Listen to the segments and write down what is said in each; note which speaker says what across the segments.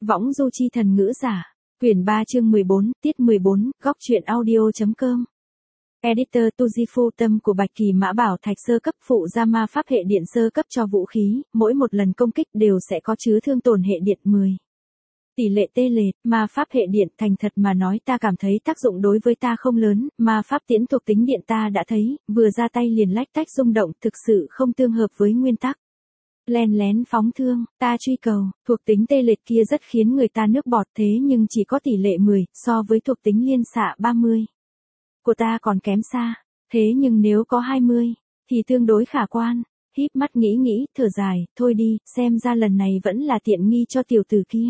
Speaker 1: Võng du chi thần ngữ giả. Quyển 3 chương 14, tiết 14, góc truyện audio.com. Editor Tujifu tâm của Bạch Kỳ Mã Bảo Thạch sơ cấp phụ ra ma pháp hệ điện sơ cấp cho vũ khí, mỗi một lần công kích đều sẽ có chứa thương tổn hệ điện 10. Tỷ lệ tê lệch, ma pháp hệ điện thành thật mà nói ta cảm thấy tác dụng đối với ta không lớn, ma pháp tiễn thuộc tính điện ta đã thấy, vừa ra tay liền lách tách rung động thực sự không tương hợp với nguyên tắc. Len lén phóng thương, ta truy cầu, thuộc tính tê lệch kia rất khiến người ta nước bọt thế nhưng chỉ có tỷ lệ 10, so với thuộc tính liên xạ 30. Của ta còn kém xa, thế nhưng nếu có 20, thì tương đối khả quan. Híp mắt nghĩ, thở dài, thôi đi, xem ra lần này vẫn là tiện nghi cho tiểu tử kia.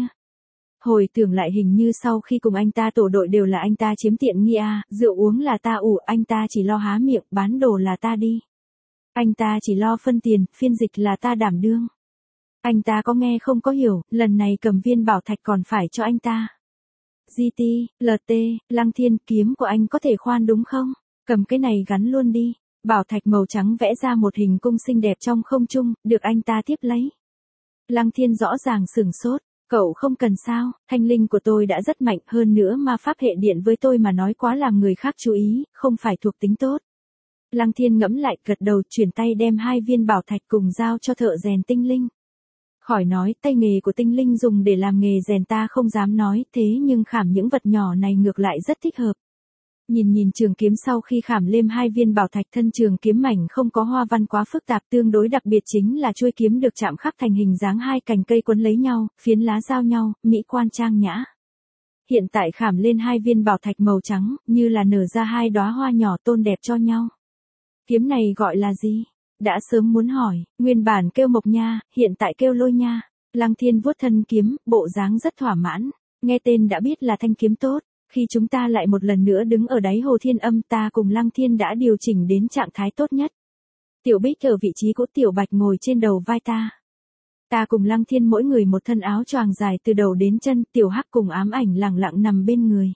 Speaker 1: Hồi tưởng lại hình như sau khi cùng anh ta tổ đội đều là anh ta chiếm tiện nghi à, rượu uống là ta ủ, anh ta chỉ lo há miệng, bán đồ là ta đi. Anh ta chỉ lo phân tiền, phiên dịch là ta đảm đương. Anh ta có nghe không có hiểu, lần này cầm viên bảo thạch còn phải cho anh ta. GT, LT, Lăng Thiên, kiếm của anh có thể khoan đúng không? Cầm cái này gắn luôn đi. Bảo thạch màu trắng vẽ ra một hình cung xinh đẹp trong không trung, được anh ta tiếp lấy. Lăng Thiên rõ ràng sửng sốt. Cậu không cần sao, thanh linh của tôi đã rất mạnh, hơn nữa ma pháp hệ điện với tôi mà nói quá làm người khác chú ý, không phải thuộc tính tốt. Lăng Thiên ngẫm lại, gật đầu, chuyển tay đem 2 viên bảo thạch cùng giao cho thợ rèn tinh linh. Khỏi nói, tay nghề của tinh linh dùng để làm nghề rèn ta không dám nói, thế nhưng khảm những vật nhỏ này ngược lại rất thích hợp. Nhìn trường kiếm sau khi khảm lên 2 viên bảo thạch, thân trường kiếm mảnh không có hoa văn quá phức tạp, tương đối đặc biệt chính là chuôi kiếm được chạm khắc thành hình dáng 2 cành cây quấn lấy nhau, phiến lá giao nhau, mỹ quan trang nhã. Hiện tại khảm lên 2 viên bảo thạch màu trắng, như là nở ra 2 đóa hoa nhỏ tôn đẹp cho nhau. Kiếm này gọi là gì? Đã sớm muốn hỏi, nguyên bản kêu Mộc Nha, hiện tại kêu Lôi Nha. Lăng Thiên vuốt thân kiếm, bộ dáng rất thỏa mãn, nghe tên đã biết là thanh kiếm tốt. Khi chúng ta lại một lần nữa đứng ở đáy hồ Thiên Âm, ta cùng Lăng Thiên đã điều chỉnh đến trạng thái tốt nhất. Tiểu Bích ở vị trí cũ, Tiểu Bạch ngồi trên đầu vai ta. Ta cùng Lăng Thiên mỗi người một thân áo choàng dài từ đầu đến chân, Tiểu Hắc cùng Ám Ảnh lẳng lặng nằm bên người.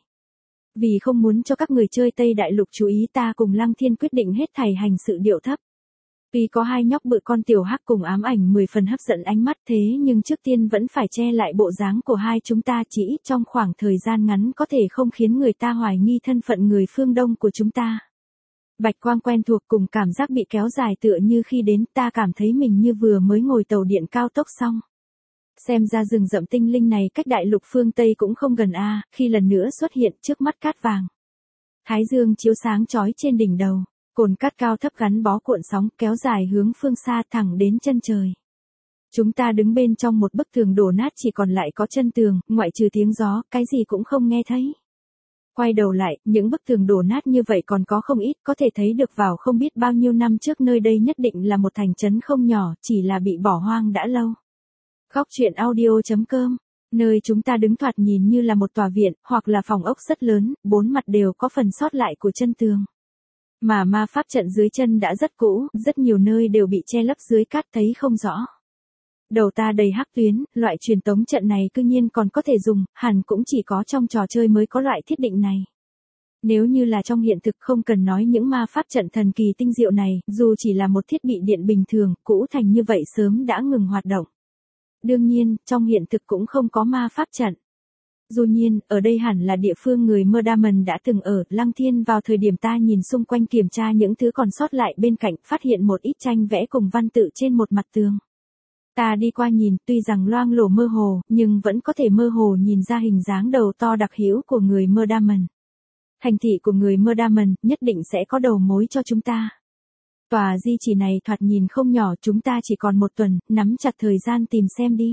Speaker 1: Vì không muốn cho các người chơi Tây Đại Lục chú ý, ta cùng Lăng Thiên quyết định hết thảy hành sự điệu thấp. Tuy có 2 nhóc bự con Tiểu Hắc cùng Ám Ảnh 10 phần hấp dẫn ánh mắt, thế nhưng trước tiên vẫn phải che lại bộ dáng của hai chúng ta, chỉ ít trong khoảng thời gian ngắn có thể không khiến người ta hoài nghi thân phận người phương Đông của chúng ta. Bạch quang quen thuộc cùng cảm giác bị kéo dài tựa như khi đến, ta cảm thấy mình như vừa mới ngồi tàu điện cao tốc xong. Xem ra rừng rậm tinh linh này cách Đại Lục phương Tây cũng không gần a, khi lần nữa xuất hiện trước mắt cát vàng. Thái dương chiếu sáng chói trên đỉnh đầu. Cồn cát cao thấp gắn bó cuộn sóng, kéo dài hướng phương xa thẳng đến chân trời. Chúng ta đứng bên trong một bức tường đổ nát, chỉ còn lại có chân tường, ngoại trừ tiếng gió, cái gì cũng không nghe thấy. Quay đầu lại, những bức tường đổ nát như vậy còn có không ít, có thể thấy được vào không biết bao nhiêu năm trước nơi đây nhất định là một thành trấn không nhỏ, chỉ là bị bỏ hoang đã lâu. Góc truyện audio.com. Nơi chúng ta đứng thoạt nhìn như là một tòa viện, hoặc là phòng ốc rất lớn, 4 mặt đều có phần sót lại của chân tường. Mà ma pháp trận dưới chân đã rất cũ, rất nhiều nơi đều bị che lấp dưới cát thấy không rõ. Đầu ta đầy hắc tuyến, loại truyền tống trận này cư nhiên còn có thể dùng, hẳn cũng chỉ có trong trò chơi mới có loại thiết định này. Nếu như là trong hiện thực không cần nói những ma pháp trận thần kỳ tinh diệu này, dù chỉ là một thiết bị điện bình thường, cũ thành như vậy sớm đã ngừng hoạt động. Đương nhiên, trong hiện thực cũng không có ma pháp trận. Dù nhiên, ở đây hẳn là địa phương người Murdaman đã từng ở. Lăng Thiên vào thời điểm ta nhìn xung quanh kiểm tra những thứ còn sót lại bên cạnh, phát hiện một ít tranh vẽ cùng văn tự trên một mặt tường. Ta đi qua nhìn, tuy rằng loang lổ mơ hồ, nhưng vẫn có thể mơ hồ nhìn ra hình dáng đầu to đặc hữu của người Murdaman. Thành thị của người Murdaman nhất định sẽ có đầu mối cho chúng ta. Tòa di chỉ này thoạt nhìn không nhỏ, chúng ta chỉ còn 1 tuần, nắm chặt thời gian tìm xem đi.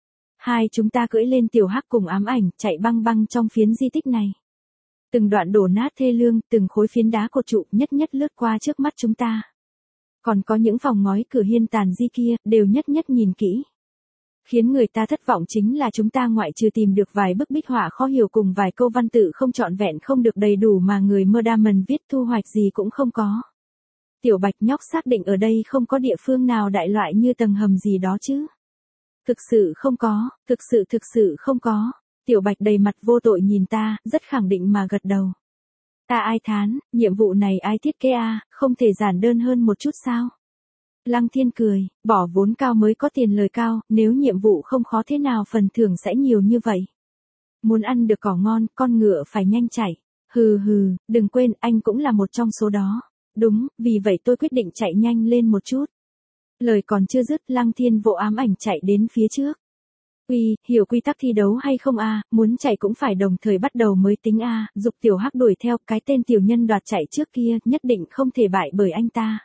Speaker 1: Hai chúng ta cưỡi lên Tiểu Hắc cùng Ám Ảnh, chạy băng băng trong phiến di tích này. Từng đoạn đổ nát thê lương, từng khối phiến đá cột trụ nhất nhất lướt qua trước mắt chúng ta. Còn có những phòng ngói cửa hiên tàn di kia, đều nhất nhất nhìn kỹ. Khiến người ta thất vọng chính là chúng ta ngoại trừ tìm được vài bức bích họa khó hiểu cùng vài câu văn tự không trọn vẹn không được đầy đủ mà người Murdaman viết, thu hoạch gì cũng không có. Tiểu Bạch nhóc xác định ở đây không có địa phương nào đại loại như tầng hầm gì đó chứ. Thực sự không có, thực sự không có. Tiểu Bạch đầy mặt vô tội nhìn ta, rất khẳng định mà gật đầu. Ta ai thán, nhiệm vụ này ai thiết kế a, không thể giản đơn hơn một chút sao? Lăng Thiên cười, bỏ vốn cao mới có tiền lời cao, nếu nhiệm vụ không khó thế nào phần thưởng sẽ nhiều như vậy. Muốn ăn được cỏ ngon, con ngựa phải nhanh chạy. Hừ hừ, đừng quên anh cũng là một trong số đó. Đúng, vì vậy tôi quyết định chạy nhanh lên một chút. Lời còn chưa dứt, Lăng Thiên vỗ ám ảnh chạy đến phía trước. Uy, hiểu quy tắc thi đấu hay không a? Muốn chạy cũng phải đồng thời bắt đầu mới tính a. Dục Tiểu Hắc đuổi theo, cái tên tiểu nhân đoạt chạy trước kia, nhất định không thể bại bởi anh ta.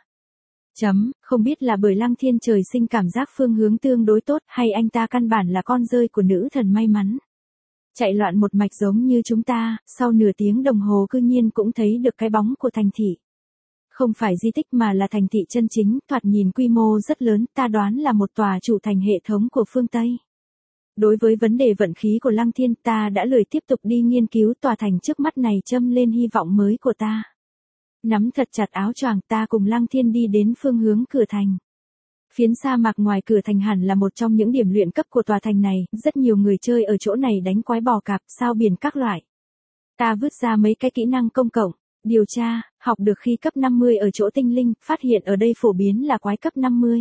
Speaker 1: Không biết là bởi Lăng Thiên trời sinh cảm giác phương hướng tương đối tốt, hay anh ta căn bản là con rơi của nữ thần may mắn. Chạy loạn một mạch giống như chúng ta, sau nửa tiếng đồng hồ cư nhiên cũng thấy được cái bóng của thành thị. Không phải di tích mà là thành thị chân chính, thoạt nhìn quy mô rất lớn, ta đoán là một tòa chủ thành hệ thống của phương Tây. Đối với vấn đề vận khí của Lăng Thiên, ta đã lười tiếp tục đi nghiên cứu tòa thành trước mắt này, châm lên hy vọng mới của ta. Nắm thật chặt áo choàng, ta cùng Lăng Thiên đi đến phương hướng cửa thành. Phiến sa mạc ngoài cửa thành hẳn là một trong những điểm luyện cấp của tòa thành này, rất nhiều người chơi ở chỗ này đánh quái bò cạp, sao biển các loại. Ta vứt ra mấy cái kỹ năng công cộng, điều tra, học được khi cấp 50 ở chỗ tinh linh, phát hiện ở đây phổ biến là quái cấp 50.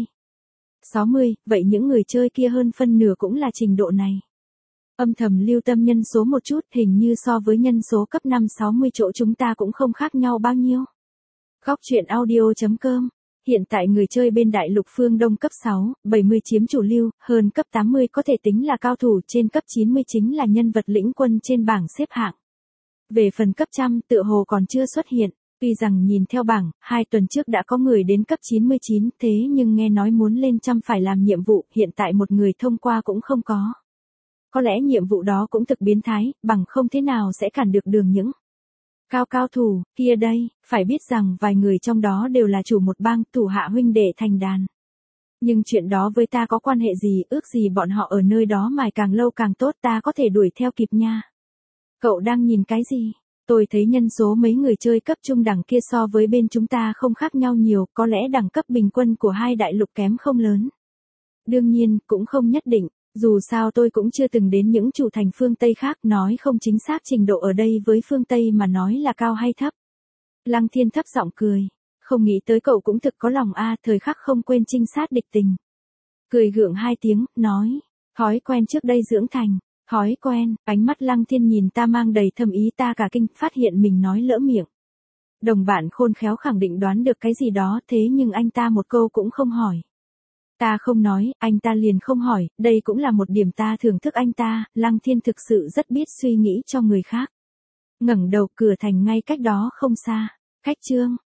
Speaker 1: 60, vậy những người chơi kia hơn phân nửa cũng là trình độ này. Âm thầm lưu tâm nhân số một chút, hình như so với nhân số cấp 5-60 chỗ chúng ta cũng không khác nhau bao nhiêu. Góc truyện audio.com. Hiện tại người chơi bên đại lục phương Đông cấp 6, 70 chiếm chủ lưu, hơn cấp 80 có thể tính là cao thủ, trên cấp 90 chính là nhân vật lĩnh quân trên bảng xếp hạng. Về phần cấp 100 tựa hồ còn chưa xuất hiện, tuy rằng nhìn theo bảng, 2 tuần trước đã có người đến cấp 99, thế nhưng nghe nói muốn lên 100 phải làm nhiệm vụ, hiện tại một người thông qua cũng không có. Có lẽ nhiệm vụ đó cũng thực biến thái, bằng không thế nào sẽ cản được đường những cao thủ kia đây, phải biết rằng vài người trong đó đều là chủ một bang, thủ hạ huynh đệ thành đàn. Nhưng chuyện đó với ta có quan hệ gì, ước gì bọn họ ở nơi đó mài càng lâu càng tốt, ta có thể đuổi theo kịp nha. Cậu đang nhìn cái gì? Tôi thấy nhân số mấy người chơi cấp trung đẳng kia so với bên chúng ta không khác nhau nhiều, có lẽ đẳng cấp bình quân của hai đại lục kém không lớn. Đương nhiên, cũng không nhất định. Dù sao tôi cũng chưa từng đến những chủ thành phương Tây khác, nói không chính xác trình độ ở đây với phương Tây mà nói là cao hay thấp. Lăng Thiên thấp giọng cười. Không nghĩ tới cậu cũng thực có lòng a, thời khắc không quên trinh sát địch tình. Cười gượng 2 tiếng, nói. Thói quen trước đây dưỡng thành. Thói quen, ánh mắt Lăng Thiên nhìn ta mang đầy thâm ý, ta cả kinh, phát hiện mình nói lỡ miệng. Đồng bạn khôn khéo khẳng định đoán được cái gì đó, thế nhưng anh ta một câu cũng không hỏi. Ta không nói, anh ta liền không hỏi, đây cũng là một điểm ta thưởng thức anh ta, Lăng Thiên thực sự rất biết suy nghĩ cho người khác. Ngẩng đầu, cửa thành ngay cách đó không xa. Cách chương